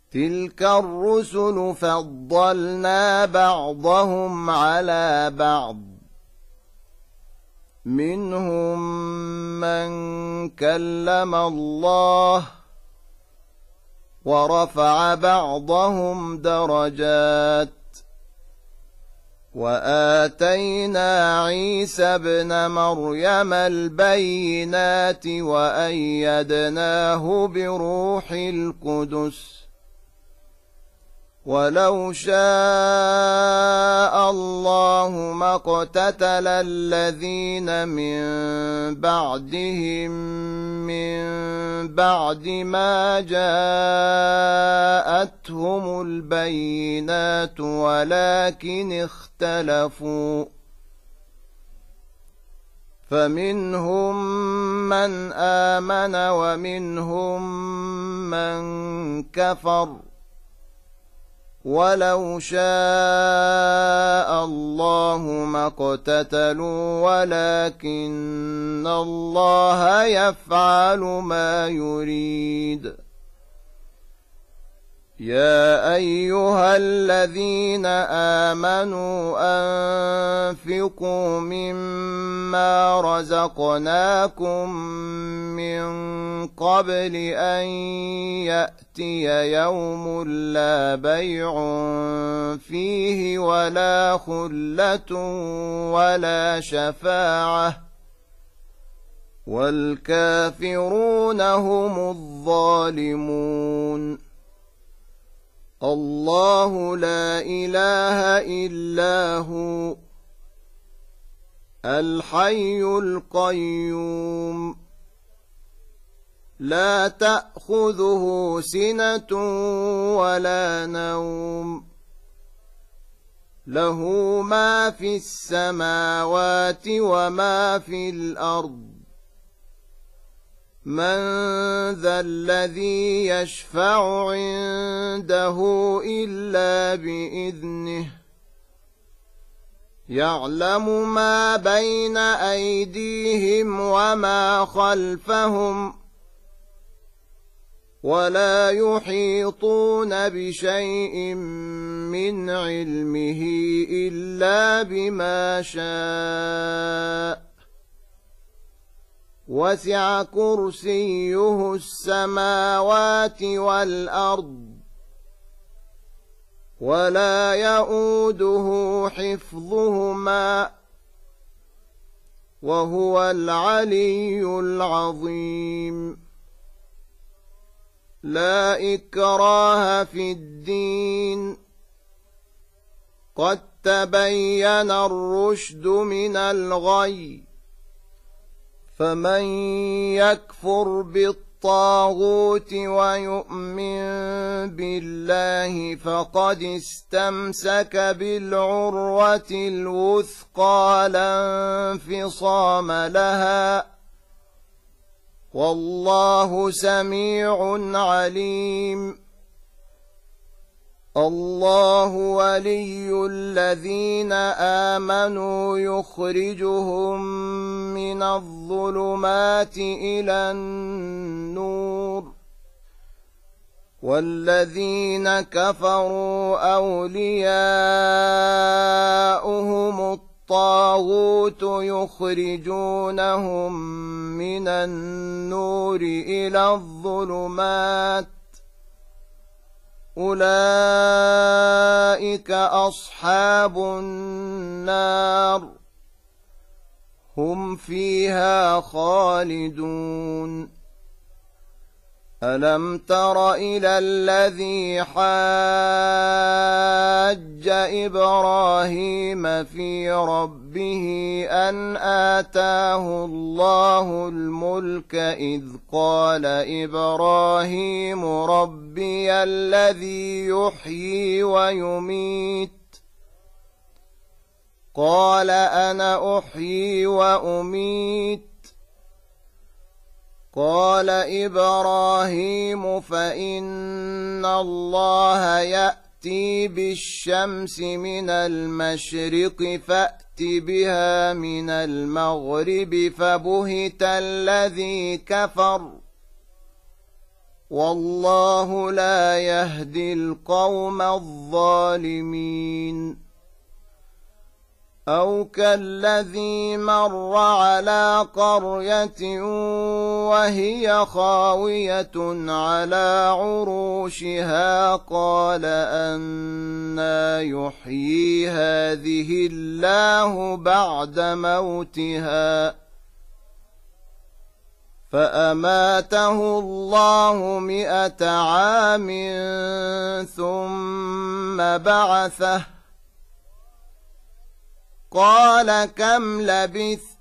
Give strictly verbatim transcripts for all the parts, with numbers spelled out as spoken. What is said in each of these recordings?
تلك الرسل فضلنا بعضهم على بعض منهم من كلم الله ورفع بعضهم درجات وآتينا عيسى ابن مريم البينات وأيدناه بروح القدس ولو شاء الله ما اقتتل الذين من بعدهم من بعد ما جاءتهم البينات ولكن اختلفوا فمنهم من آمن ومنهم من كفر ولو شاء الله ما اقتتلوا ولكن الله يفعل ما يريد يا أيها الذين آمنوا أنفقوا مما رزقناكم من قبل أن يأتي يوم لا بيع فيه ولا خلة ولا شفاعة والكافرون هم الظالمون الله لا إله إلا هو الحي القيوم لا تأخذه سنة ولا نوم له ما في السماوات وما في الأرض من ذا الذي يشفع عنده إلا بإذنه يعلم ما بين أيديهم وما خلفهم ولا يحيطون بشيء من علمه إلا بما شاء وسع كرسيه السماوات والأرض ولا يؤوده حفظهما وهو العلي العظيم لا إكراه في الدين قد تبين الرشد من الغي فمن يكفر بالطاغوت ويؤمن بالله فقد استمسك بالعروة الوثقى لا انفصام لها والله سميع عليم الله ولي الذين آمنوا يخرجهم من الظلمات إلى النور والذين كفروا أولياؤهم الطاغوت يخرجونهم من النور إلى الظلمات أولئك أصحاب النار هم فيها خالدون ألم تر إلى الذي حاج إبراهيم في ربه أن آتاه الله الملك إذ قال إبراهيم ربي الذي يحيي ويميت قال أنا أحيي وأميت قال إبراهيم فإن الله يأتي بالشمس من المشرق فأت بها من المغرب فبهت الذي كفر والله لا يهدي القوم الظالمين أو كالذي مر على قرية وهي خاوية على عروشها قال أنى يحيي هذه الله بعد موتها فأماته الله مئة عام ثم بعثه قال كم لبثت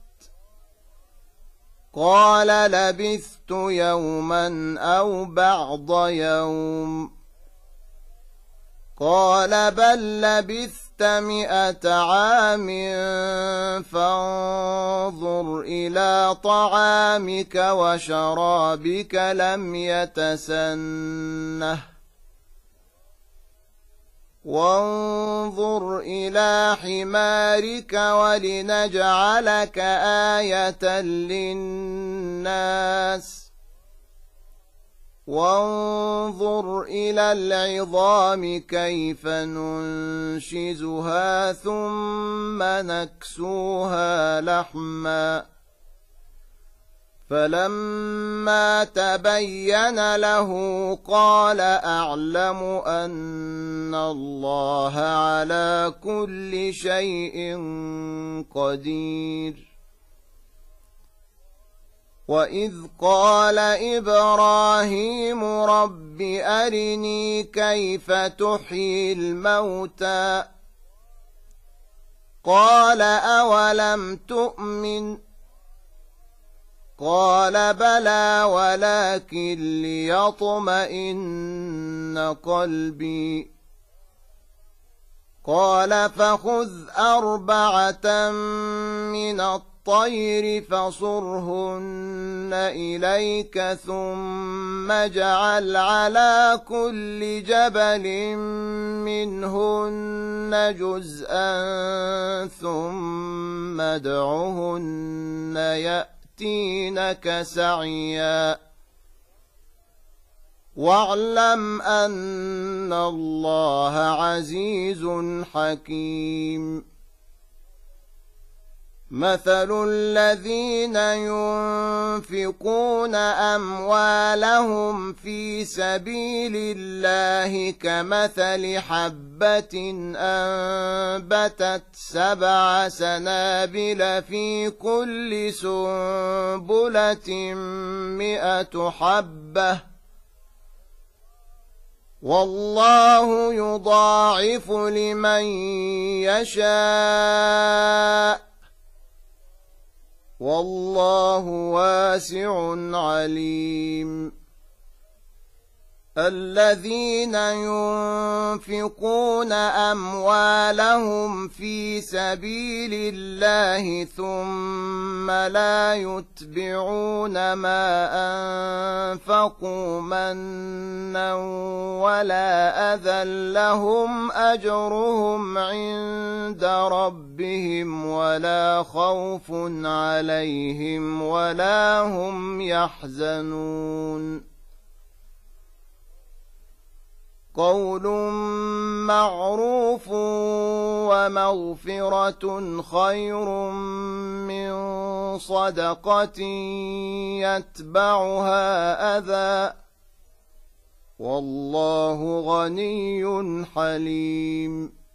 قال لبثت يوما أو بعض يوم قال بل لبثت مئة عام فانظر إلى طعامك وشرابك لم يتسنه وانظر إلى حمارك ولنجعلك آية للناس وانظر إلى العظام كيف ننشزها ثم نكسوها لحما فلما تبين له قال أعلم أن الله على كل شيء قدير وإذ قال إبراهيم رب أرني كيف تحيي الموتى قال أولم تؤمن قال بلى ولكن ليطمئن قلبي قال فخذ أربعة من الطير فصرهن إليك ثم اجعل على كل جبل منهن جزءا ثم ادعهن يأتينك سعيا واعلم أن الله عزيز حكيم مثل الذين ينفقون أموالهم في سبيل الله كمثل حبة أنبتت سبع سنابل في كل سنبلة مئة حبة والله يضاعف لمن يشاء والله واسع عليم الذين ينفقون أموالهم في سبيل الله ثم لا يتبعون ما أنفقوا منا ولا أذى لهم أجرهم عند ربهم ولا خوف عليهم ولا هم يحزنون قول معروف ومغفرة خير من صدقة يتبعها أذى والله غني حليم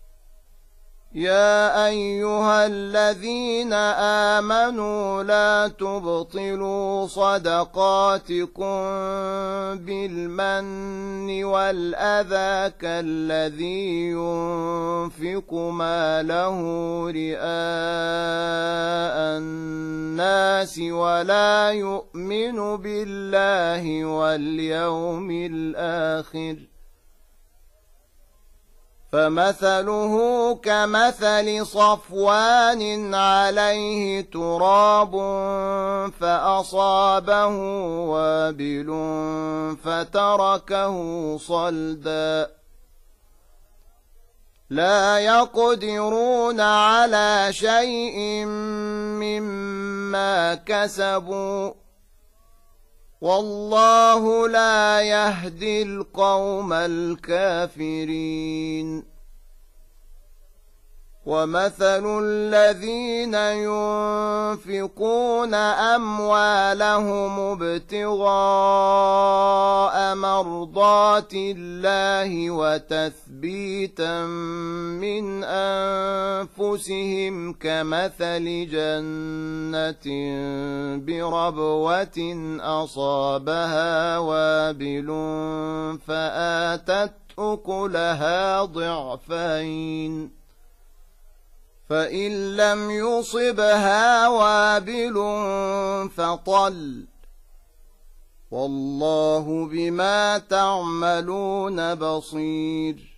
يا أيها الذين آمنوا لا تبطلوا صدقاتكم بالمن والأذى كالذي ينفق ماله رئاء الناس ولا يؤمن بالله واليوم الآخر فمثله كمثل صفوان عليه تراب فأصابه وابل فتركه صلدا لا يقدرون على شيء مما كسبوا والله لا يهدي القوم الكافرين ومثل الذين ينفقون أموالهم ابتغاء مرضات الله وتثبيتا من أنفسهم كمثل جنة بربوة أصابها وابل فآتت أكلها ضعفين فإن لم يصبها وابل فطل والله بما تعملون بصير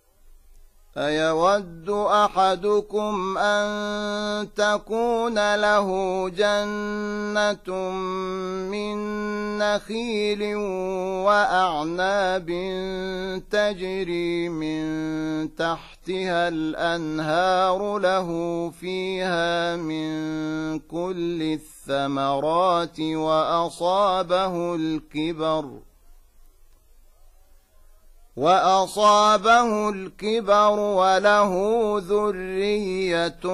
أيود أحدكم أن تكون له جنة من نخيل وأعناب تجري من تحتها الأنهار له فيها من كل الثمرات وأصابه الكبر وأصابه الكبر وله ذرية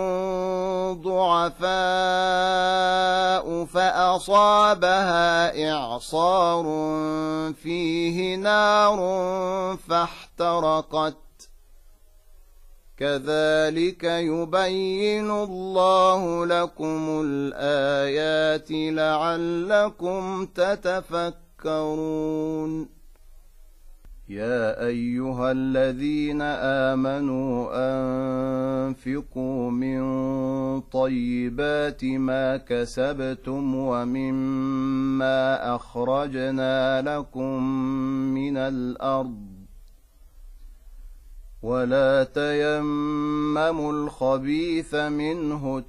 ضعفاء فأصابها إعصار فيه نار فاحترقت كذلك يبين الله لكم الآيات لعلكم تتفكرون يا أيها الذين آمنوا أنفقوا من طيبات ما كسبتم ومما أخرجنا لكم من الأرض ولا تيمموا الخبيث منه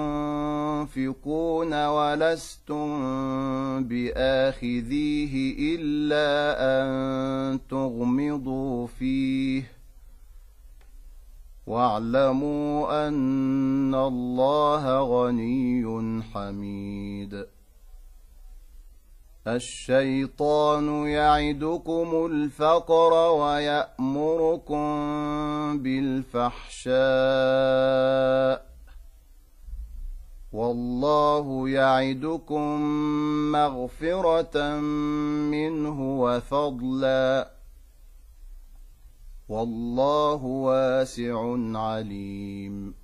تنفقون ولستم بآخذيه إلا أن تغمضوا فيه واعلموا أن الله غني حميد الشيطان يعدكم الفقر ويأمركم بالفحشاء والله يعدكم مغفرة منه وفضلا والله واسع عليم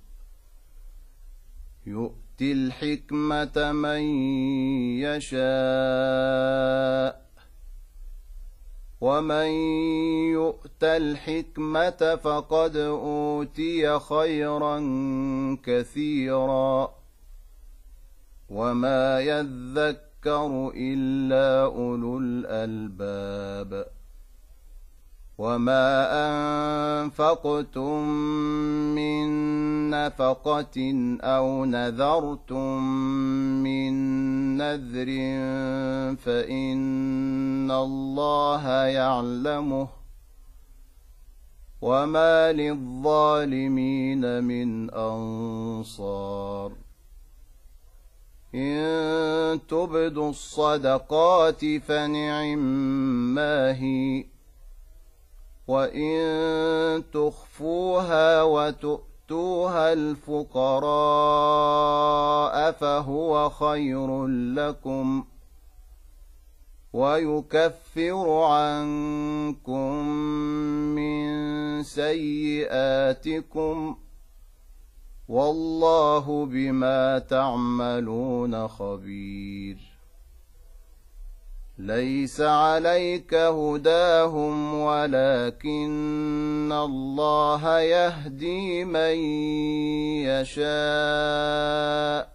يؤتي الحكمة من يشاء ومن يؤت الحكمة فقد أوتي خيرا كثيرا وما يذكر إلا أولو الألباب وما أنفقتم من نفقة أو نذرتم من نذر فإن الله يعلمه وما للظالمين من أنصار إن تبدوا الصدقات فنعما هي وإن تخفوها وتؤتوها الفقراء فهو خير لكم ويكفر عنكم من سيئاتكم والله بما تعملون خبير ليس عليك هداهم ولكن الله يهدي من يشاء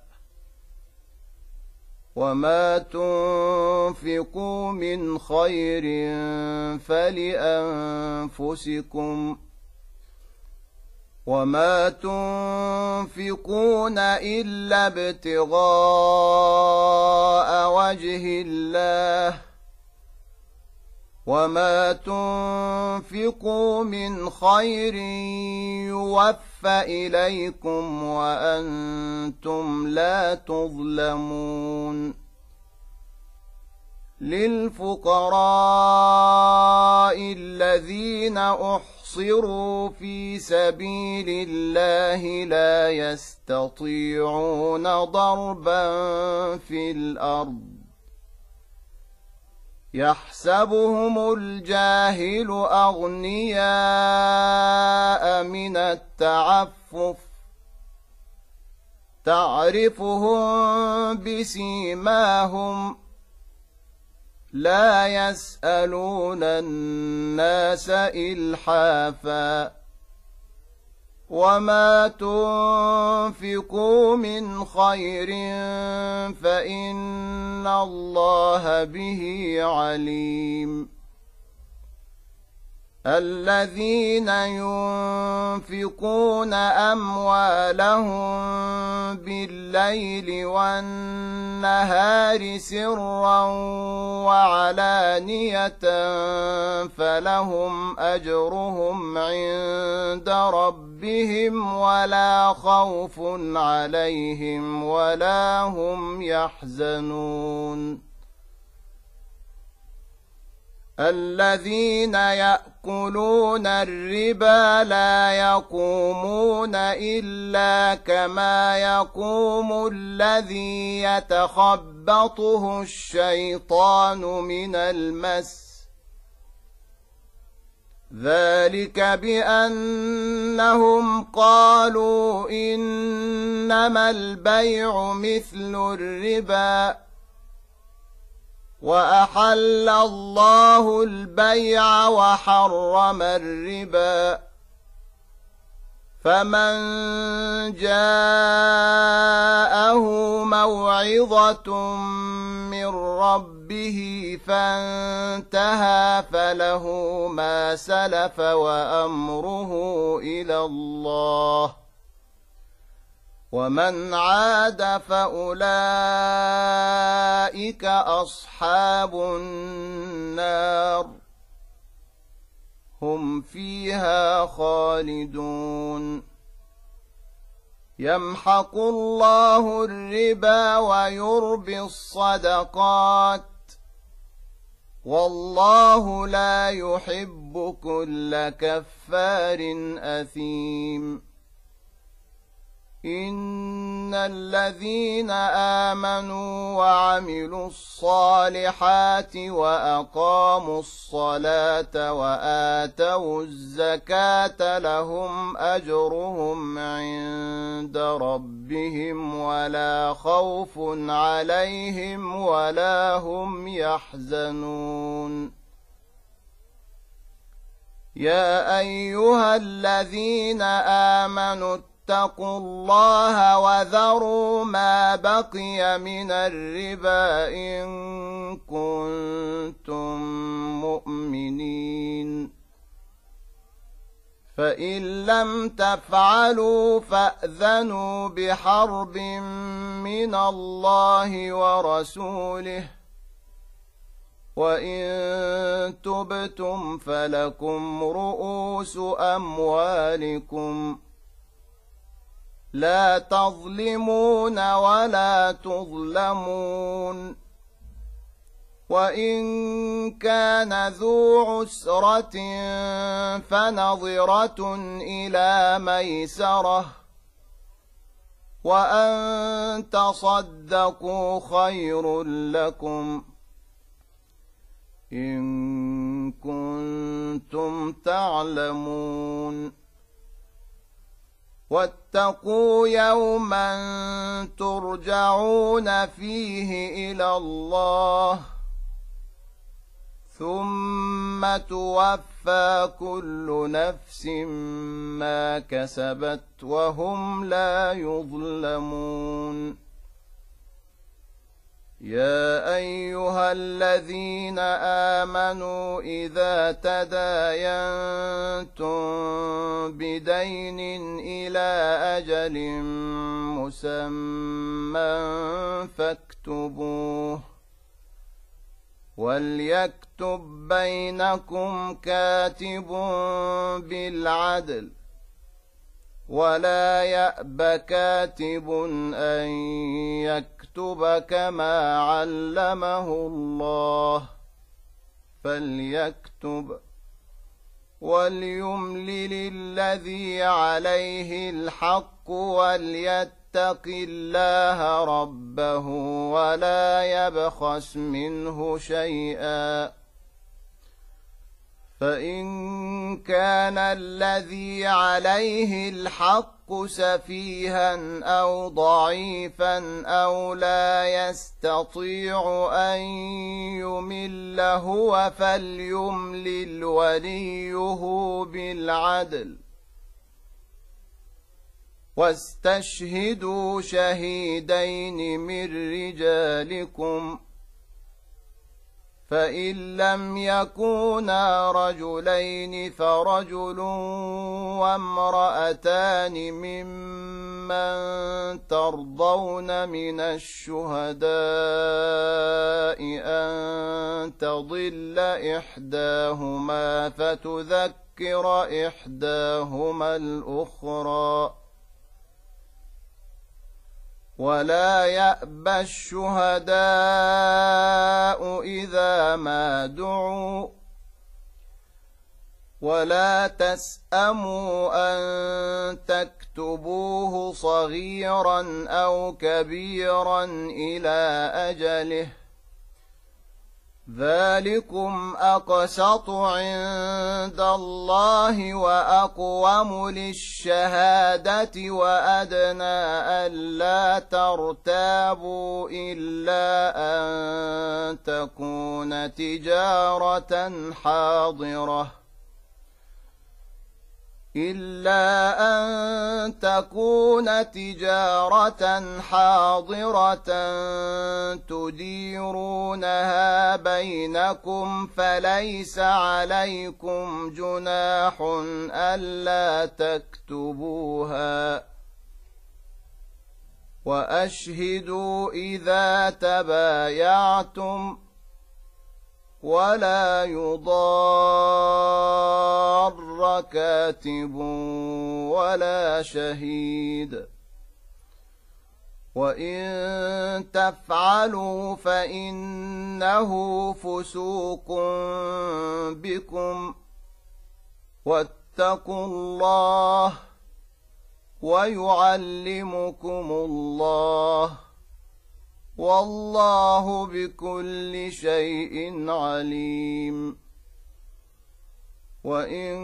وما تنفقوا من خير فلأنفسكم وما تنفقون إلا ابتغاء وجه الله وما تنفقوا من خير يوفى إليكم وأنتم لا تظلمون للفقراء الذين أحصروا في سبيل الله لا يستطيعون ضربا في الأرض يحسبهم الجاهل أغنياء من التعفف تعرفهم بسيماهم لا يسألون الناس إلحافا وما تنفقوا من خير فإن الله به عليم الذين ينفقون أموالهم بالليل والنهار سرا وعلانية فلهم أجرهم عند ربهم ولا خوف عليهم ولا هم يحزنون الذين يأكلون الربا لا يقومون إلا كما يقوم الذي يتخبطه الشيطان من المس ذلك بأنهم قالوا إنما البيع مثل الربا وأحل الله البيع وحرم الربا فمن جاءه موعظة من ربه فانتهى فله ما سلف وأمره إلى الله ومن عاد فأولئك أصحاب النار هم فيها خالدون يمحق الله الربا ويربي الصدقات والله لا يحب كل كفار أثيم إن الذين آمنوا وعملوا الصالحات وأقاموا الصلاة وآتوا الزكاة لهم أجرهم عند ربهم ولا خوف عليهم ولا هم يحزنون يا أيها الذين آمنوا اتقوا الله وذروا ما بقي من الربا إن كنتم مؤمنين فإن لم تفعلوا فأذنوا بحرب من الله ورسوله وإن تبتم فلكم رؤوس أموالكم لا تظلمون ولا تظلمون وإن كان ذو عسرة فنظرة إلى ميسرة وأن تصدقوا خير لكم إن كنتم تعلمون واتقوا يوما ترجعون فيه إلى الله ثم توفى كل نفس ما كسبت وهم لا يظلمون يا أيها الذين آمنوا إذا تداينتم بدين إلى أجل مسمى فاكتبوه وليكتب بينكم كاتب بالعدل ولا يأب كاتب أن يكتب كما علمه الله فليكتب وليملل الذي عليه الحق وليتق الله ربه ولا يبخس منه شيئا فإن كان الذي عليه الحق سفيها أو ضعيفا أو لا يستطيع أن يمل هو فليملل وليه بالعدل واستشهدوا شهيدين من رجالكم فإن لم يكونا رجلين فرجل وامرأتان ممن ترضون من الشهداء أن تضل إحداهما فتذكر إحداهما الأخرى ولا يأبى الشهداء إذا ما دعوا ولا تسأموا أن تكتبوه صغيرا أو كبيرا إلى أجله ذلكم أقسط عند الله وأقوم للشهادة وأدنى ألا ترتابوا إلا أن تكون تجارة حاضرة إلا أن تكون تجارة حاضرة تديرونها بينكم فليس عليكم جناح ألا تكتبوها وأشهدوا إذا تبايعتم ولا يضار كاتب ولا شهيد وإن تفعلوا فإنه فسوق بكم واتقوا الله ويعلمكم الله والله بكل شيء عليم وإن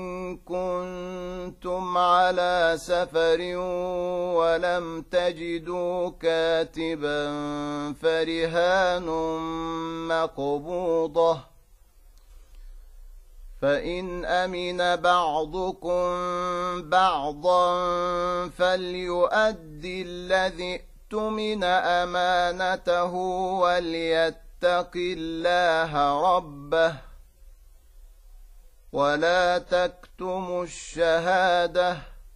كنتم على سفر ولم تجدوا كاتبا فرهان مقبوضة فإن أمن بعضكم بعضا فليؤدي الذي اؤتمن أمانته وليتق الله ربه ولا تكتموا الشهادة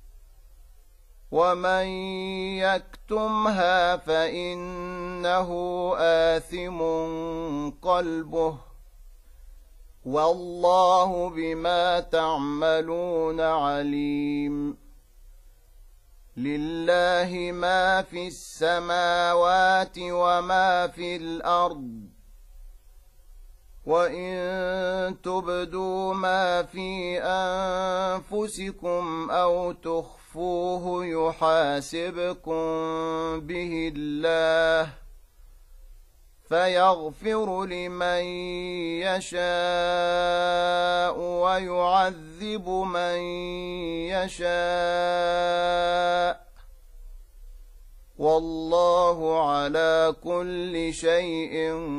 ومن يكتمها فإنه آثم قلبه والله بما تعملون عليم لله ما في السماوات وما في الأرض وإن تبدوا ما في أنفسكم أو تخفوه يحاسبكم به الله فيغفر لمن يشاء ويعذب من يشاء والله على كل شيء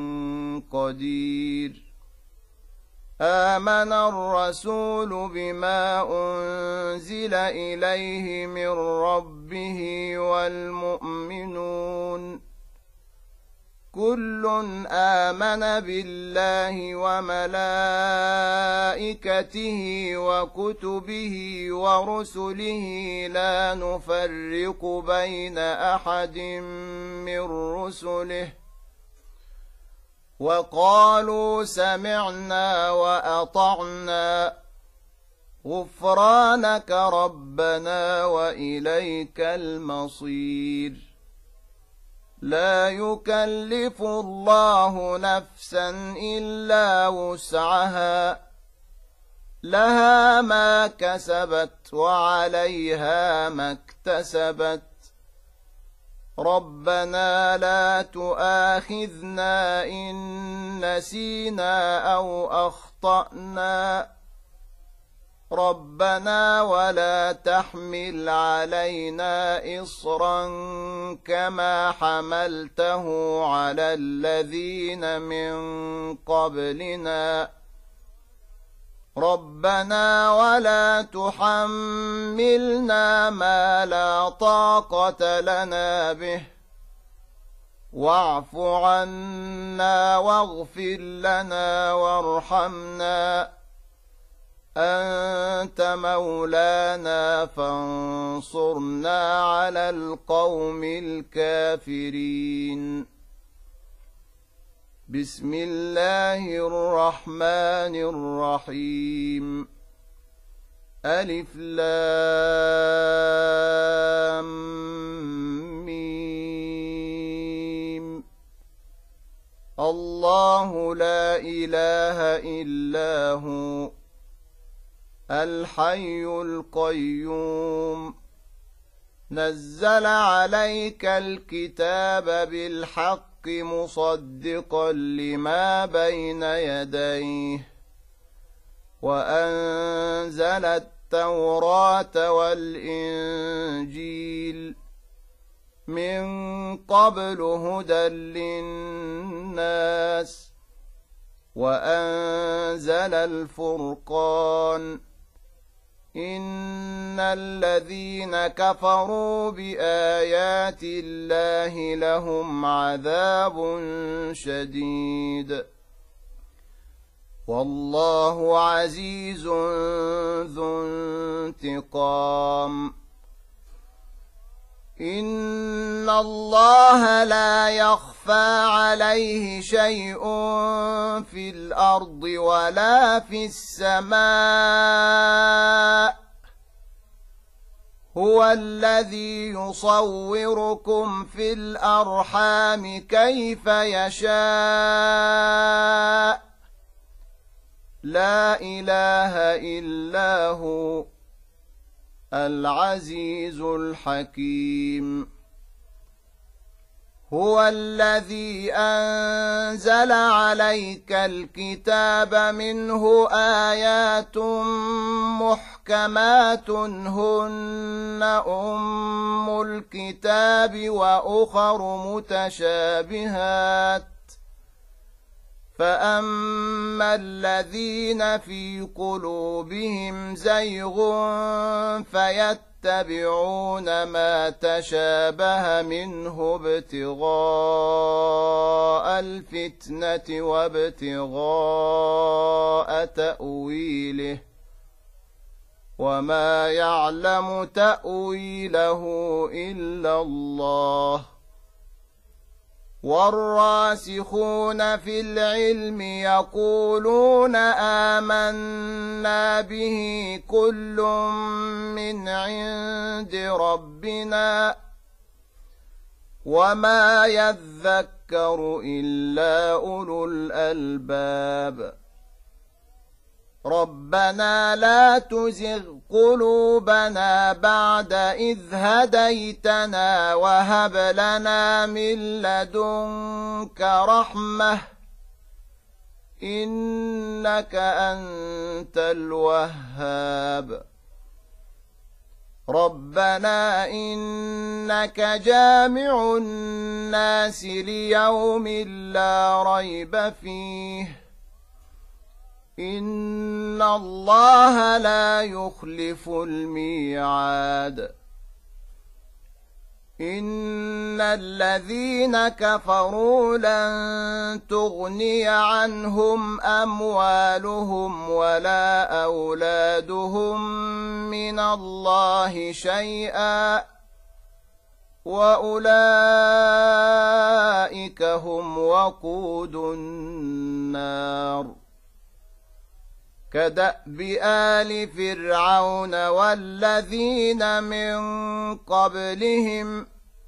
قدير آمن الرسول بما أنزل إليه من ربه والمؤمنون كل آمن بالله وملائكته وكتبه ورسله لا نفرق بين أحد من رسله وقالوا سمعنا وأطعنا غفرانك ربنا وإليك المصير لا يكلف الله نفسا إلا وسعها لها ما كسبت وعليها ما اكتسبت ربنا لا تؤاخذنا إن نسينا أو أخطأنا ربنا ولا تحمل علينا إصرا كما حملته على الذين من قبلنا ربنا ولا تحملنا ما لا طاقة لنا به واعف عنا واغفر لنا وارحمنا أنت مولانا فانصرنا على القوم الكافرين بسم الله الرحمن الرحيم ألف لام ميم الله لا إله إلا هو الحي القيوم نزل عليك الكتاب بالحق مصدقا لما بين يديه وأنزل التوراة والإنجيل من قبل هدى للناس وأنزل الفرقان إن الذين كفروا بآيات الله لهم عذاب شديد والله عزيز ذو انتقام إن الله لا يخفى عليه شيء في الأرض ولا في السماء هو الذي يصوركم في الأرحام كيف يشاء لا إله إلا هو العزيز الحكيم هو الذي أنزل عليك الكتاب منه آيات محكمات هن أم الكتاب وأخر متشابهات فأما الذين في قلوبهم زيغ فيتبعون ما تشابه منه ابتغاء الفتنة وابتغاء تأويله وما يعلم تأويله إلا الله والراسخون في العلم يقولون آمنا به كل من عند ربنا وما يذكر إلا أولو الألباب ربنا لا تزغ قلوبنا بعد إذ هديتنا وهب لنا من لدنك رحمة إنك أنت الوهاب ربنا إنك جامع الناس ليوم لا ريب فيه إن الله لا يخلف الميعاد إن الذين كفروا لن تغني عنهم أموالهم ولا أولادهم من الله شيئا وأولئك هم وقود النار كدأب آل فرعون والذين من قبلهم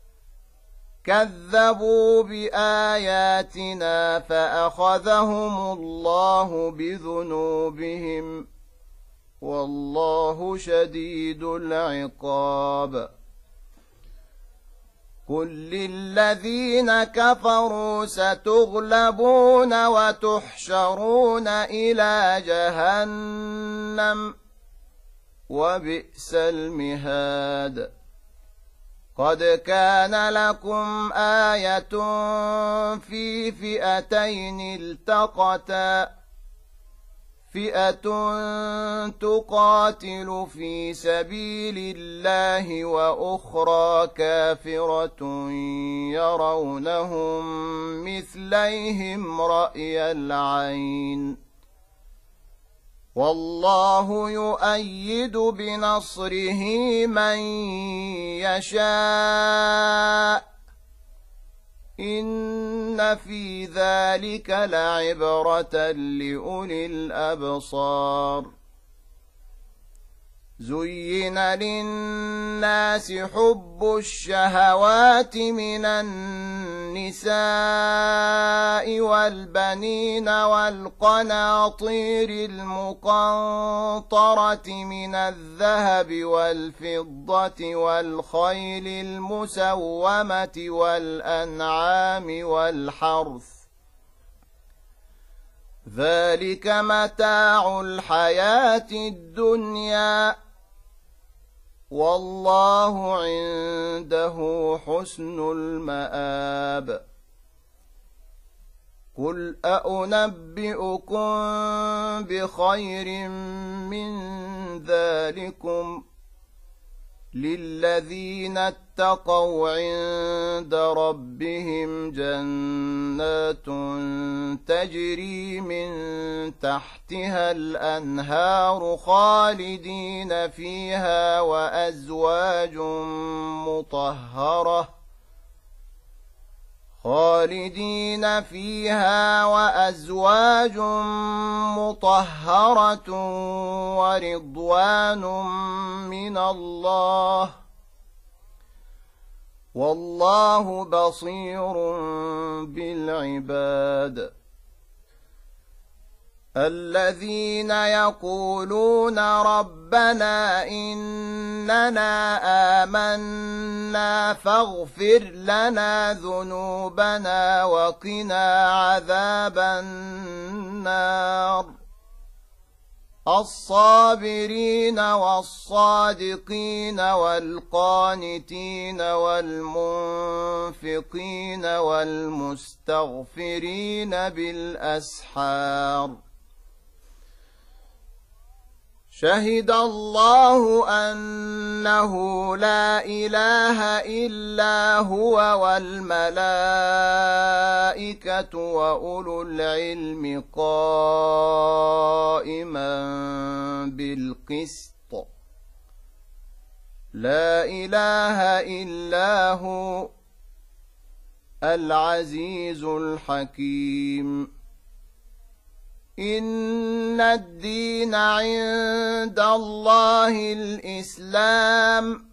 كذبوا بآياتنا فأخذهم الله بذنوبهم والله شديد العقاب قل للذين كفروا ستغلبون وتحشرون إلى جهنم وبئس المهاد قد كان لكم آية في فئتين التقتا فئة تقاتل في سبيل الله وأخرى كافرة يرونهم مثليهم رأي العين والله يؤيد بنصره من يشاء إن في ذلك لعبرة لأولي الأبصار زين للناس حب الشهوات من النساء والبنين والقناطير المقنطرة من الذهب والفضة والخيل المسومة والأنعام والحرث ذلك متاع الحياة الدنيا والله عنده حسن المآب قل أأنبئكم بخير من ذلكم للذين اتقوا عند ربهم جنات تجري من تحتها الأنهار خالدين فيها وأزواج مطهرة خالدين فيها وأزواج مطهرة ورضوان من الله والله بصير بالعباد الذين يقولون ربنا إننا آمنا فاغفر لنا ذنوبنا وقنا عذاب النار الصابرين والصادقين والقانتين والمنفقين والمستغفرين بالأسحار شهد الله أنه لا إله إلا هو والملائكة وأولو العلم قائما بالقسط لا إله إلا هو العزيز الحكيم إن الدين عند الله الإسلام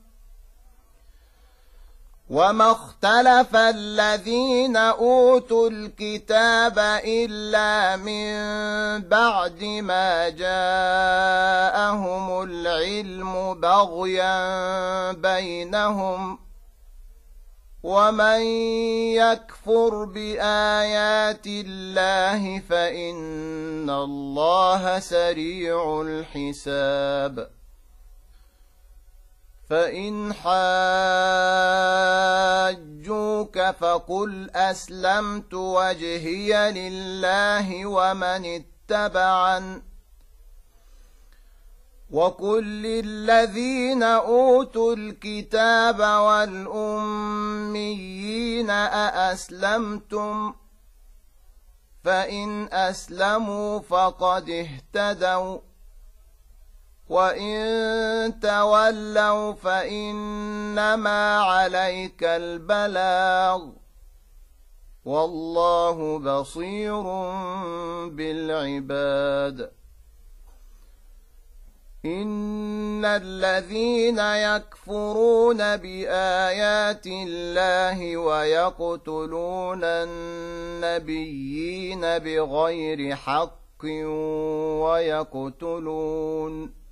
وما اختلف الذين أوتوا الكتاب إلا من بعد ما جاءهم العلم بغيا بينهم ومن يكفر بآيات الله فإن الله سريع الحساب فإن حاجوك فقل أسلمت وجهي لله ومن اتبعن وقل للذين أوتوا الكتاب والأميين أأسلمتم فإن أسلموا فقد اهتدوا وإن تولوا فإنما عليك البلاغ والله بصير بالعباد إن الذين يكفرون بآيات الله ويقتلون النبيين بغير حق ويقتلون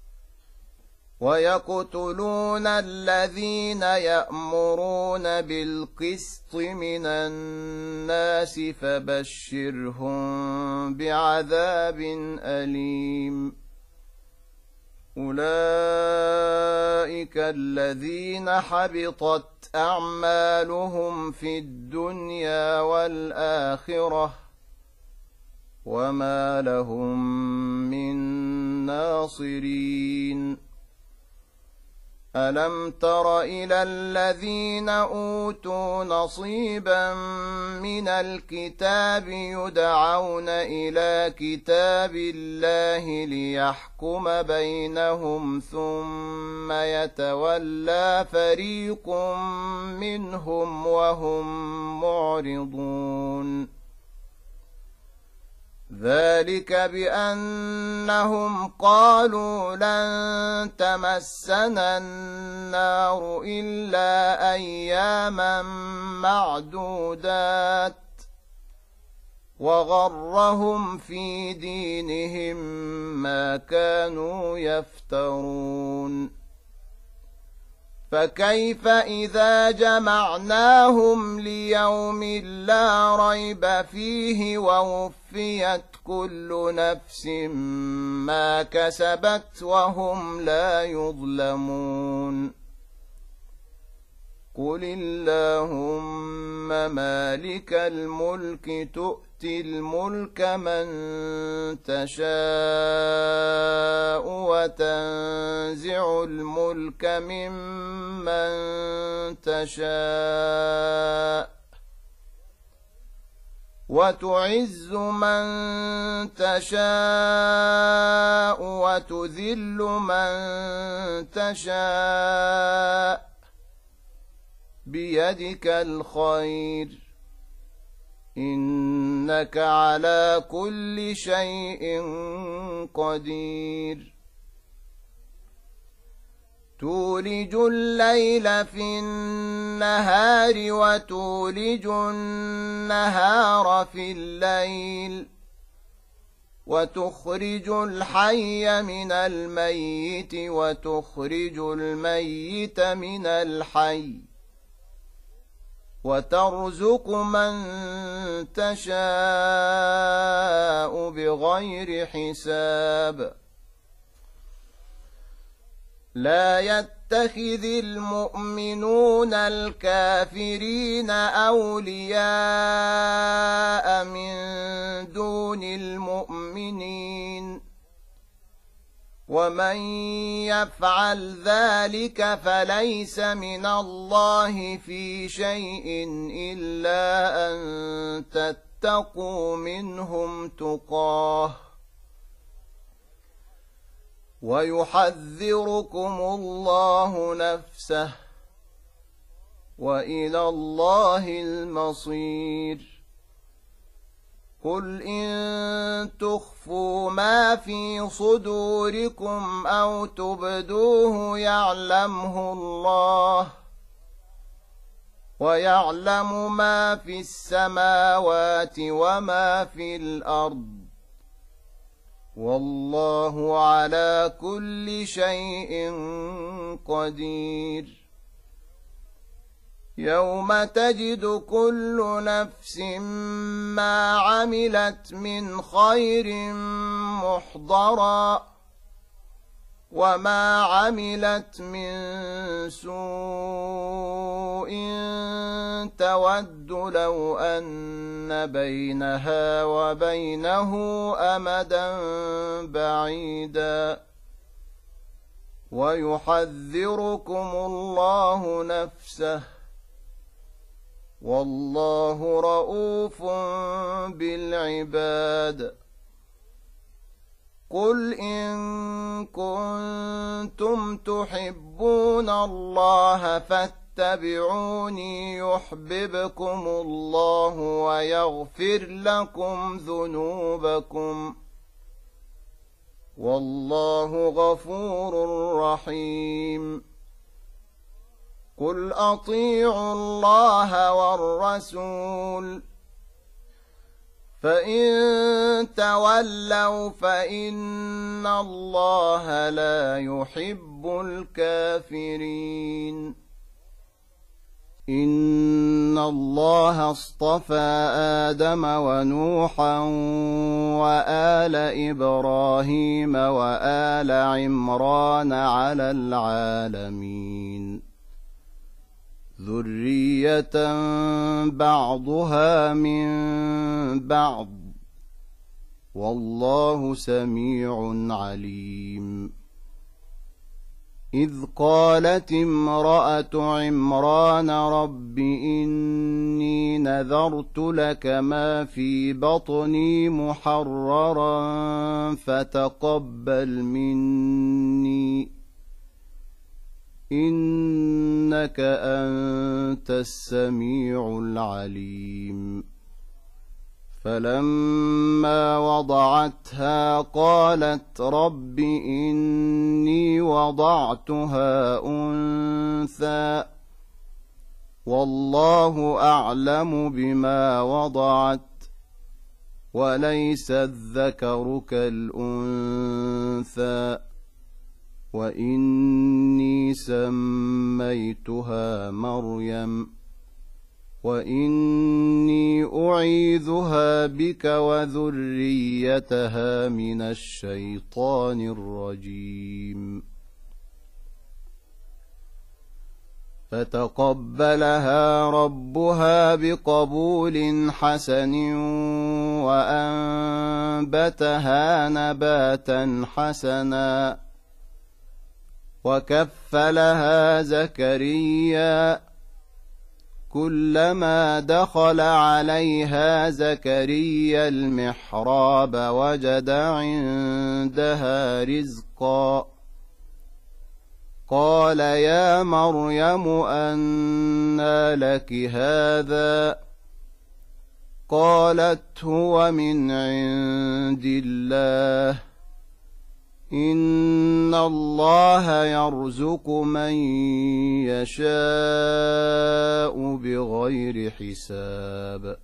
ويقتلون الذين يأمرون بالقسط من الناس فبشرهم بعذاب أليم أولئك الذين حبطت أعمالهم في الدنيا والآخرة وما لهم من ناصرين ألم تر إلى الذين أوتوا نصيبا من الكتاب يدعون إلى كتاب الله ليحكم بينهم ثم يتولى فريق منهم وهم معرضون ذلك بأنهم قالوا لن تمسنا النار إلا أياما معدودات وغرهم في دينهم ما كانوا يفترون فكيف إذا جمعناهم ليوم لا ريب فيه ووفيت كل نفس ما كسبت وهم لا يظلمون قل اللهم مالك الملك تؤتي الملك من تشاء وتنزع الملك ممن تشاء وتعز من تشاء وتذل من تشاء بيدك الخير إنك على كل شيء قدير تولج الليل في النهار وتولج النهار في الليل وتخرج الحي من الميت وتخرج الميت من الحي وترزق من تشاء بغير حساب لا يتخذ المؤمنون الكافرين أولياء من دون المؤمنين ومن يفعل ذلك فليس من الله في شيء إلا أن تتقوا منهم تقاه ويحذركم الله نفسه وإلى الله المصير قل إن تخفوا ما في صدوركم أو تبدوه يعلمه الله ويعلم ما في السماوات وما في الأرض والله على كل شيء قدير يوم تجد كل نفس ما عملت من خير محضرا وما عملت من سوء تود لو أن بينها وبينه أمدا بعيدا ويحذركم الله نفسه والله رءوف بالعباد قل إن كنتم تحبون الله فاتبعوني يحببكم الله ويغفر لكم ذنوبكم والله غفور رحيم قل أطيعوا الله والرسول فإن تولوا فإن الله لا يحب الكافرين إن الله اصطفى آدم ونوحا وآل إبراهيم وآل عمران على العالمين ذرية بعضها من بعض والله سميع عليم إذ قالت امرأة عمران رب إني نذرت لك ما في بطني محررا فتقبل مني إنك أنت السميع العليم فلما وضعتها قالت رب إني وضعتها أنثى والله أعلم بما وضعت وليس الذكر كالأنثى وإني سميتها مريم وإني أعيذها بك وذريتها من الشيطان الرجيم فتقبلها ربها بقبول حسن وأنبتها نباتا حسنا وكفلها زكريا كلما دخل عليها زكريا المحراب وجد عندها رزقا قال يا مريم أنى لك هذا قالت هو من عند الله إن الله يرزق من يشاء بغير حساب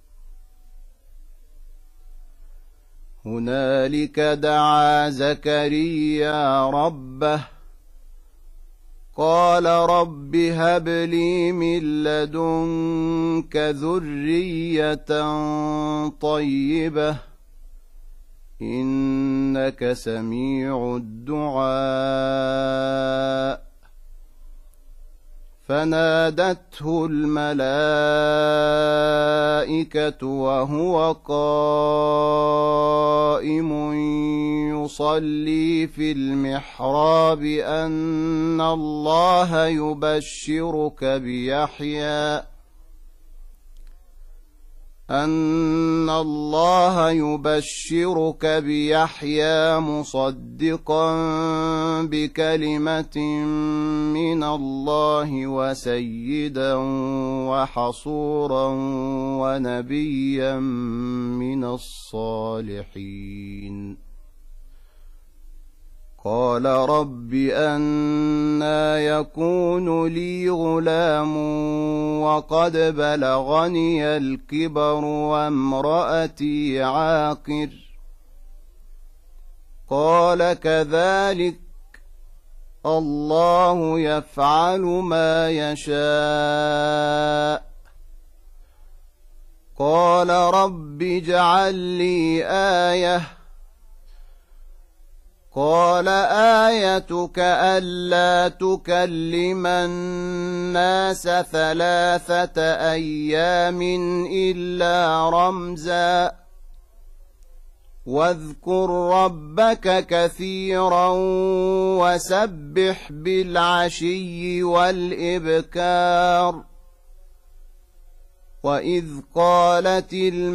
هنالك دعا زكريا ربه قال رب هب لي من لدنك ذرية طيبة إنك سميع الدعاء فنادته الملائكة وهو قائم يصلي في المحراب أن الله يبشرك بيحيى أن الله يبشرك بيحيى مصدقا بكلمة من الله وسيدا وحصورا ونبيا من الصالحين قال رب أنى يكون لي غلام وقد بلغني الكبر وامرأتي عاقر قال كذلك الله يفعل ما يشاء قال رب اجعل لي آية قال آيتك ألا تكلم الناس ثلاثة أيام إلا رمزا واذكر ربك كثيرا وسبح بالعشي والإبكار وإذ قالت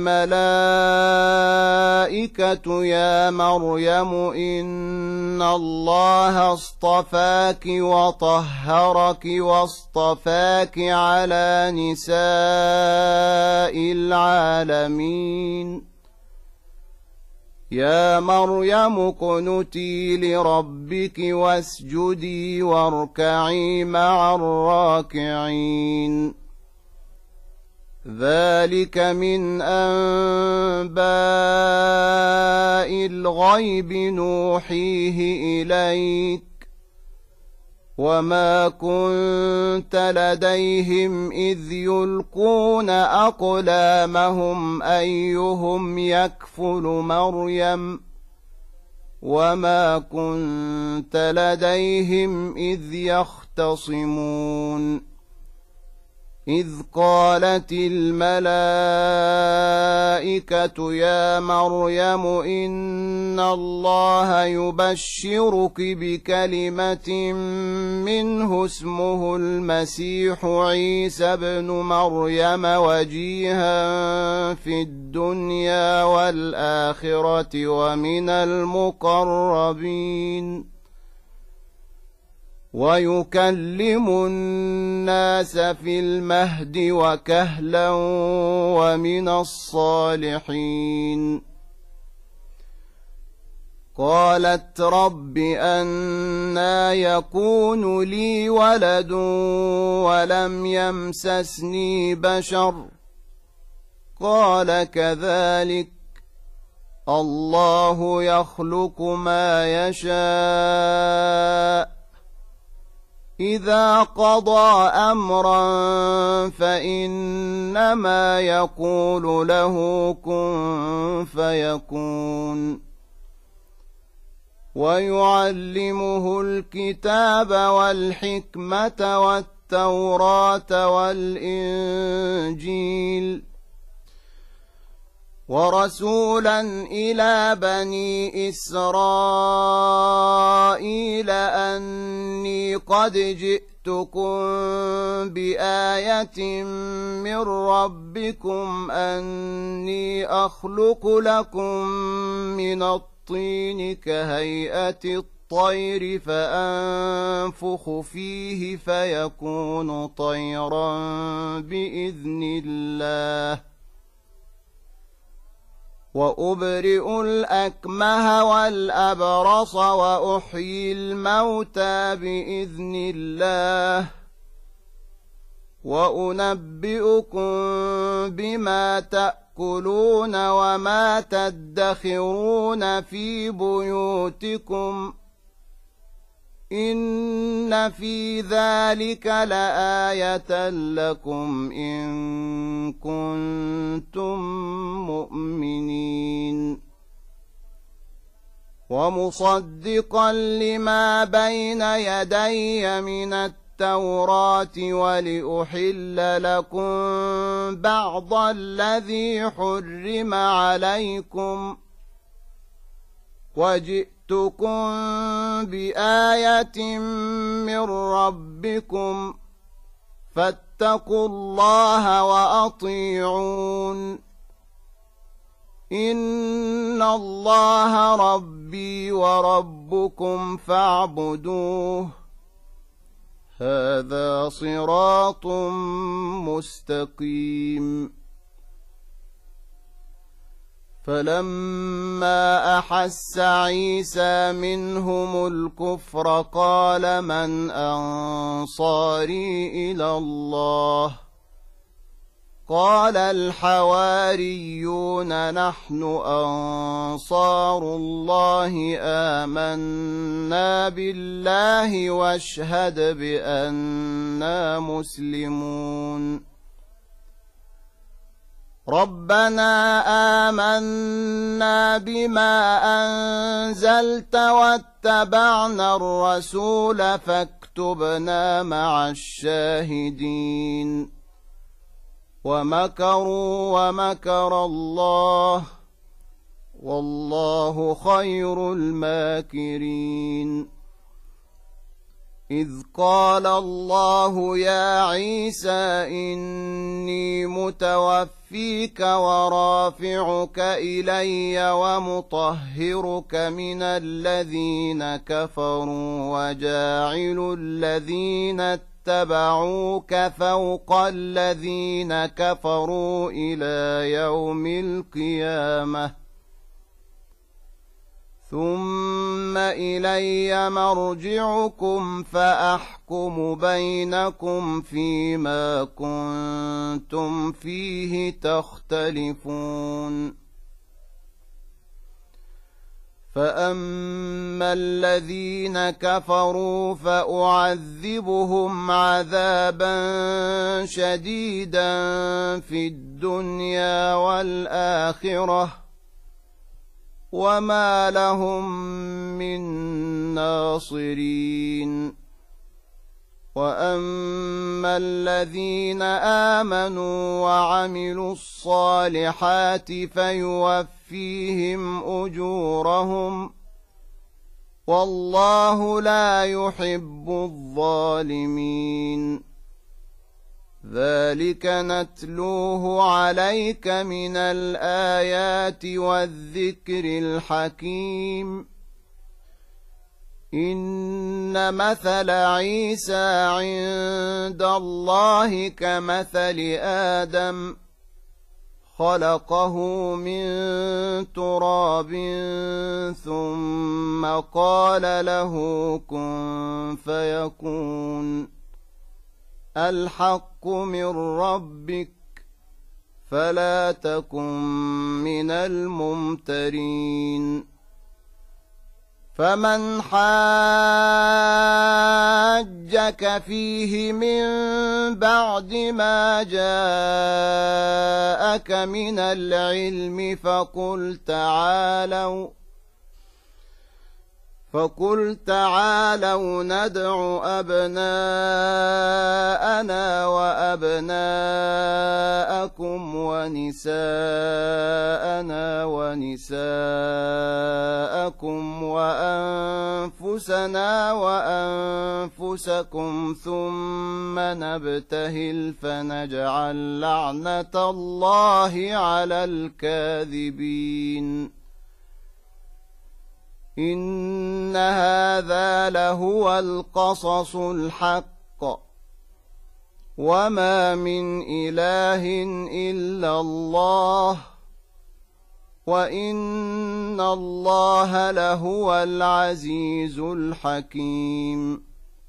الملائكة يا مريم إن الله اصطفاك وطهرك واصطفاك على نساء يا مريم اقنتي لربك واسجدي واركعي مع الراكعين ذلك من أنباء الغيب نوحيه إليك وما كنت لديهم إذ يلقون أقلامهم أيهم يكفل مريم وما كنت لديهم إذ يختصمون إذ قالت الملائكة يا مريم إن الله يبشرك بكلمة منه اسمه المسيح عيسى بن مريم وجيها في الدنيا والآخرة ومن المقربين ويكلم الناس في المهد وكهلا ومن الصالحين قالت رب أنى يكون لي ولد ولم يمسسني بشر قال كذلك الله يخلق ما يشاء إذا قضى أمرا فإنما يقول له كن فيكون ويعلمه الكتاب والحكمة والتوراة والإنجيل ورسولا إلى بني إسرائيل أني قد جئتكم بآية من ربكم أني أخلق لكم من الطين كهيئة الطير فأنفخ فيه فيكون طيرا بإذن الله وأبرئ الأكمه والأبرص وأحيي الموتى بإذن الله وأنبئكم بما تأكلون وما تدخرون في بيوتكم إن في ذلك لآية لكم إن كنتم مؤمنين ومصدقا لما بين يدي من التوراة ولأحل لكم بعض الذي حرم عليكم وجئتكم بآية من ربكم فاتقوا الله وأطيعون إن الله ربي وربكم فاعبدوه هذا صراط مستقيم فلما أحس عيسى منهم الكفر قال من أنصاري إلى الله قال الحواريون نحن أنصار الله آمنا بالله واشهد بأننا مسلمون ربنا آمنا بما أنزلت واتبعنا الرسول فاكتبنا مع الشاهدين ومكروا ومكر الله والله خير الماكرين إذ قال الله يا عيسى إني متوفيك ورافعك إلي ومطهرك من الذين كفروا وجاعل الذين اتبعوك فوق الذين كفروا إلى يوم القيامة ثم إلي مرجعكم فأحكم بينكم فيما كنتم فيه تختلفون فأما الذين كفروا فأعذبهم عذابا شديدا في الدنيا والآخرة وما لهم من ناصرين وأما الذين آمنوا وعملوا الصالحات فيوفيهم أجورهم والله لا يحب الظالمين ذلك نتلوه عليك من الآيات والذكر الحكيم إن مثل عيسى عند الله كمثل آدم خلقه من تراب ثم قال له كن فيكون الحق من ربك فلا تكن من الممترين فمن حاجك فيه من بعد ما جاءك من العلم فقل تعالوا فقل تعالوا ندع أبناءنا وأبناءكم ونساءنا ونساءكم وأنفسنا وأنفسكم ثم نبتهل فنجعل لعنة الله على الكاذبين إن هذا لهو القصص الحق وما من إله إلا الله وإن الله لهو العزيز الحكيم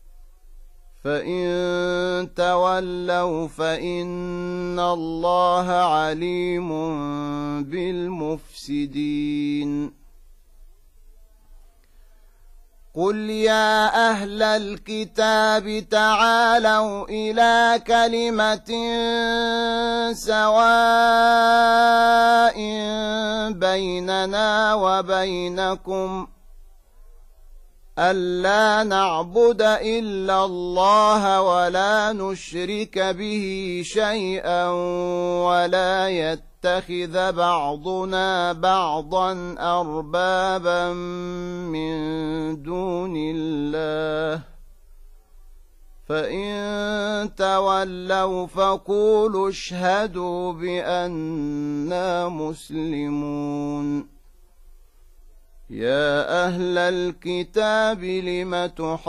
فإن تولوا فإن الله عليم بالمفسدين قل يا أهل الكتاب تعالوا إلى كلمة سواء بيننا وبينكم ألا نعبد إلا الله ولا نشرك به شيئا ولا يتبع يتخذ بعضنا بعضا أربابا من دون الله فإن تولوا فقولوا اشهدوا بأننا مسلمون يا أهل الكتاب لم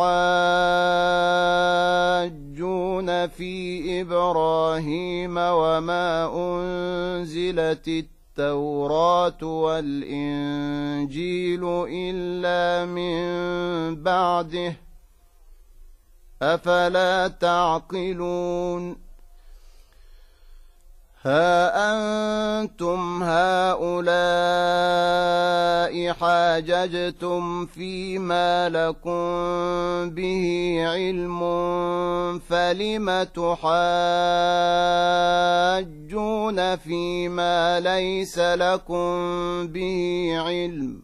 تحاجون في إبراهيم وما أنزلت التوراة والإنجيل إلا من بعده أفلا تعقلون ها أنتم هؤلاء حاججتم فيما لكم به علم فلم تحاجون فيما ليس لكم به علم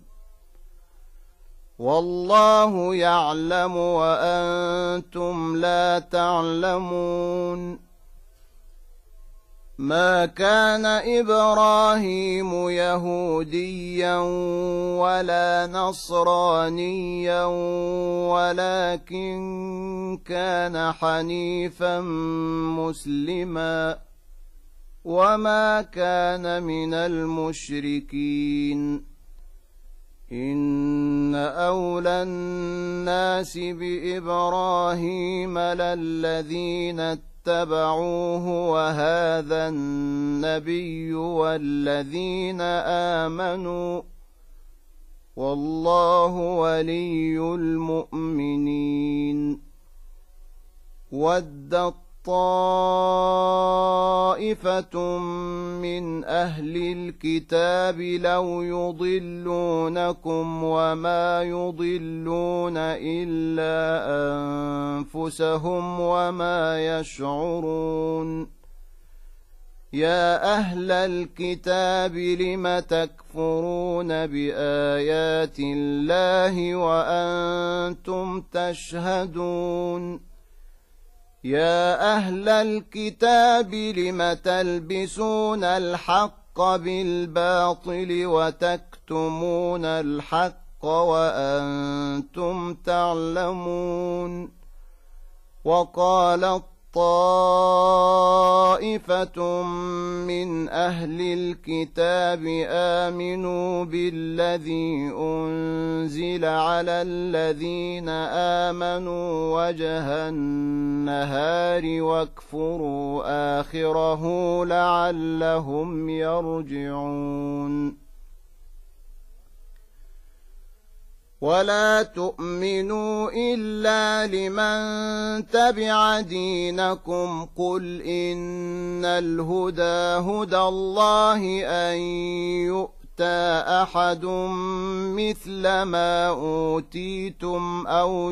والله يعلم وأنتم لا تعلمون ما كان إبراهيم يهوديا ولا نصرانيا ولكن كان حنيفا مسلما وما كان من المشركين إن أولى الناس بإبراهيم للذين اتبعوه وهذا النبي والذين آمنوا والله ولي المؤمنين. ودت طائفة من أهل الكتاب لو يضلونكم وما يضلون إلا أنفسهم وما يشعرون. يا أهل الكتاب لم تكفرون بآيات الله وأنتم تشهدون. يا أهل الكتاب لم تلبسون الحق بالباطل وتكتمون الحق وأنتم تعلمون. وقالت طائفة من أهل الكتاب آمنوا بالذي أنزل على الذين آمنوا وجه النهار واكفروا آخره لعلهم يرجعون. ولا تؤمنوا إلا لمن تبع دينكم قل إن الهدى هدى الله أن يؤتى أحد مثل ما أوتيتم أو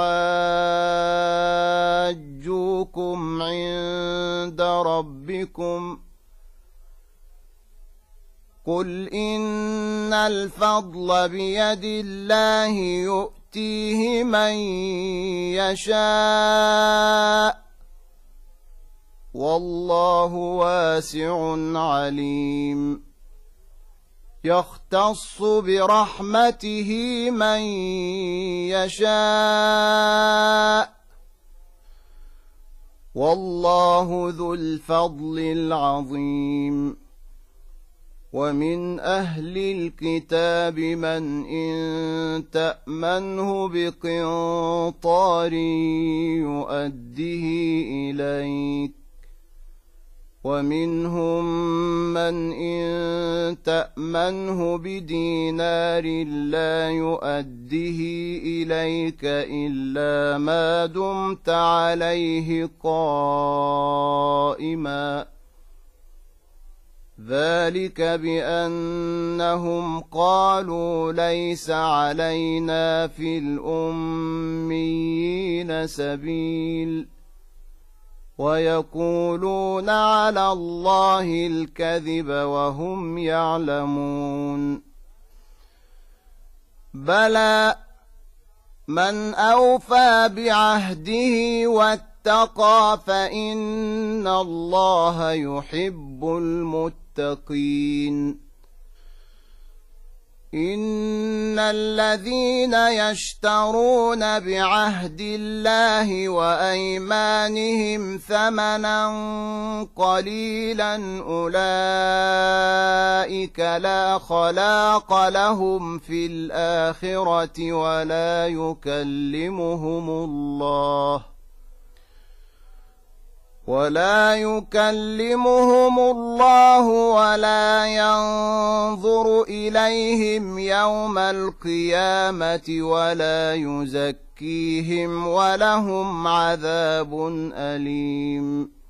يحاجوكم عند ربكم قل إن الفضل بيد الله يؤتيه من يشاء والله واسع عليم. يختص برحمته من يشاء والله ذو الفضل العظيم. ومن أهل الكتاب من إن تأمنه بقنطار يؤده إليك ومنهم من إن تأمنه بدينار لا يؤده إليك إلا ما دمت عليه قائما ذلك بأنهم قالوا ليس علينا في الأميين سبيل ويقولون على الله الكذب وهم يعلمون. بلى من أوفى بعهده واتقى فإن الله يحب المتقين. إن الذين يشترون بعهد الله وأيمانهم ثمنا قليلا أولئك لا خلاق لهم في الآخرة ولا يكلمهم الله ولا يكلمهم الله ولا ينظر إليهم يوم القيامة ولا يزكيهم ولهم عذاب أليم.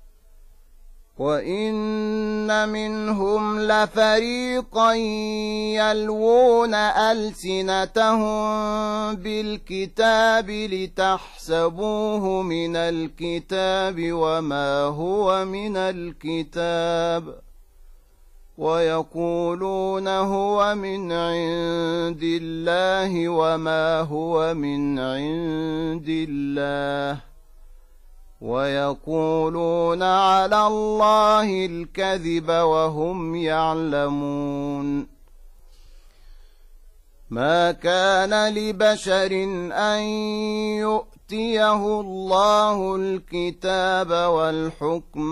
وإن منهم لفريقا يلوون ألسنتهم بالكتاب لتحسبوه من الكتاب وما هو من الكتاب ويقولون هو من عند الله وما هو من عند الله ويقولون على الله الكذب وهم يعلمون. ما كان لبشر أن يؤتيه الله الكتاب والحكم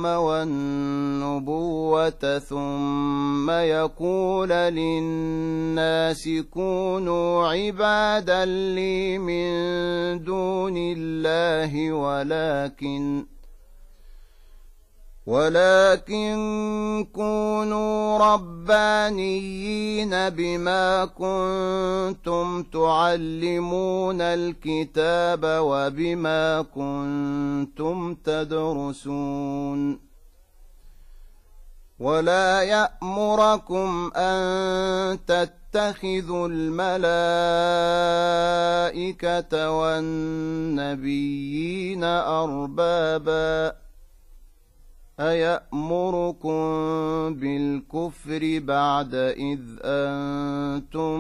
والنبوة ثم يقول للناس كونوا عبادا لي من دون الله ولكن ولكن كونوا ربانيين بما كنتم تعلمون الكتاب وبما كنتم تدرسون ولا يأمركم أن تتخذوا الملائكة والنبيين أربابا أيأمركم بالكفر بعد إذ أنتم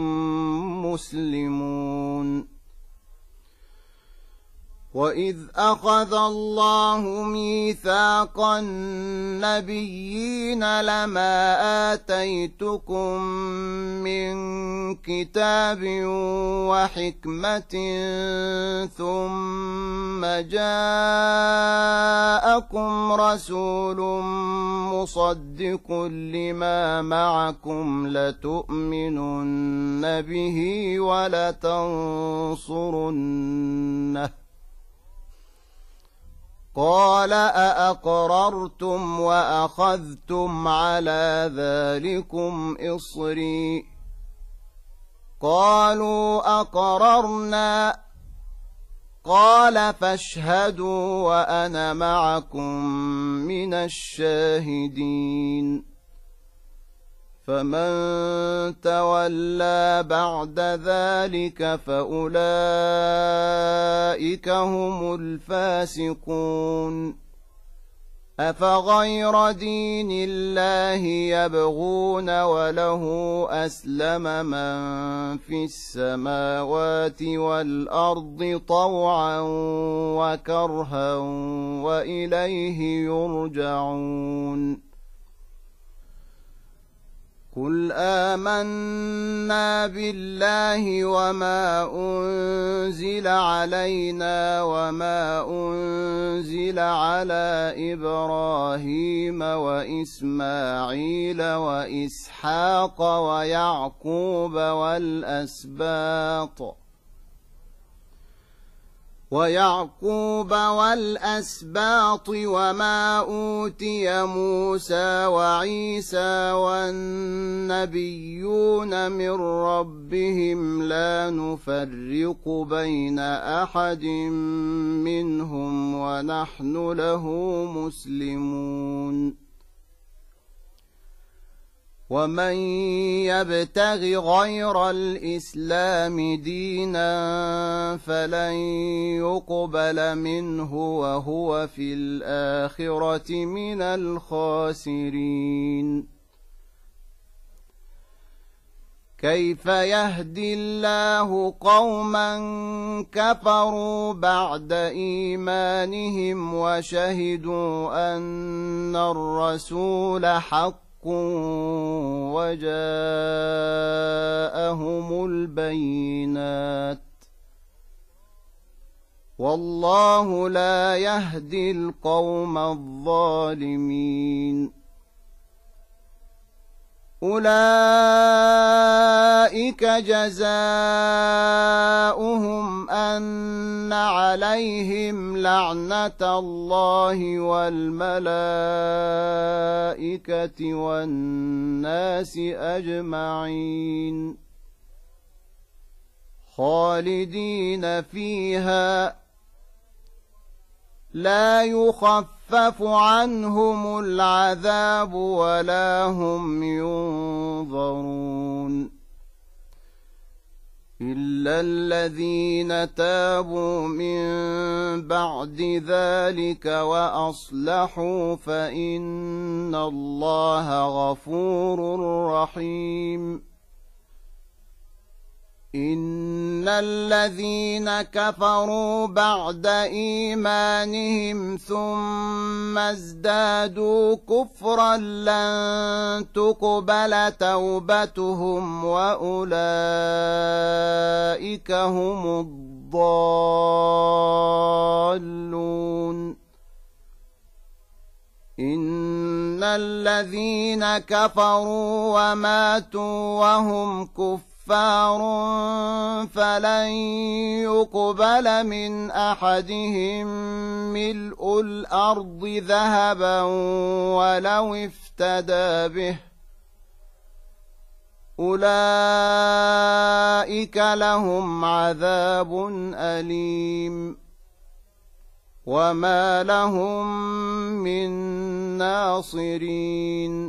مسلمون وإذ أخذ الله ميثاق النبيين لما آتيتكم من كتاب وحكمة ثم جاءكم رسول مصدق لما معكم لتؤمنن به ولتنصرنه قال أأقررتم وأخذتم على ذلكم إصري قالوا أقررنا قال فاشهدوا وأنا معكم من الشاهدين فمن تولى بعد ذلك فأولئك هم الفاسقون أفغير دين الله يبغون وله أسلم من في السماوات والأرض طوعا وكرها وإليه يرجعون قل آمنا بالله وما أنزل علينا وما أنزل على إبراهيم وإسماعيل وإسحاق ويعقوب والأسباط ويعقوب والأسباط وما أوتي موسى وعيسى والنبيون من ربهم لا نفرق بين أحد منهم ونحن له مسلمون ومن يبتغ غير الإسلام دينا فلن يقبل منه وهو في الآخرة من الخاسرين كيف يهدي الله قوما كفروا بعد إيمانهم وشهدوا أن الرسول حق وجاءهم البينات والله لا يهدي القوم الظالمين أولئك جزاؤهم أن عليهم لعنة الله والملائكة والناس أجمعين خالدين فيها لا يخفف عنهم العذاب ولا هم ينظرون إلا الذين تابوا من بعد ذلك وأصلحوا فإن الله غفور رحيم إن الذين كفروا بعد إيمانهم ثم ازدادوا كفرا لن تقبل توبتهم وأولئك هم الضالون إن الذين كفروا وماتوا وهم كفار كفار فلن يقبل من أحدهم ملء الأرض ذهبا ولو افتدى به أولئك لهم عذاب أليم وما لهم من ناصرين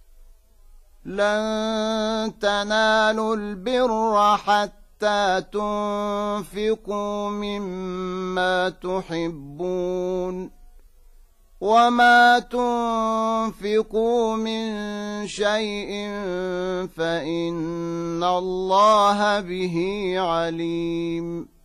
لن تنالوا البر حتى تنفقوا مما تحبون وما تنفقوا من شيء فإن الله به عليم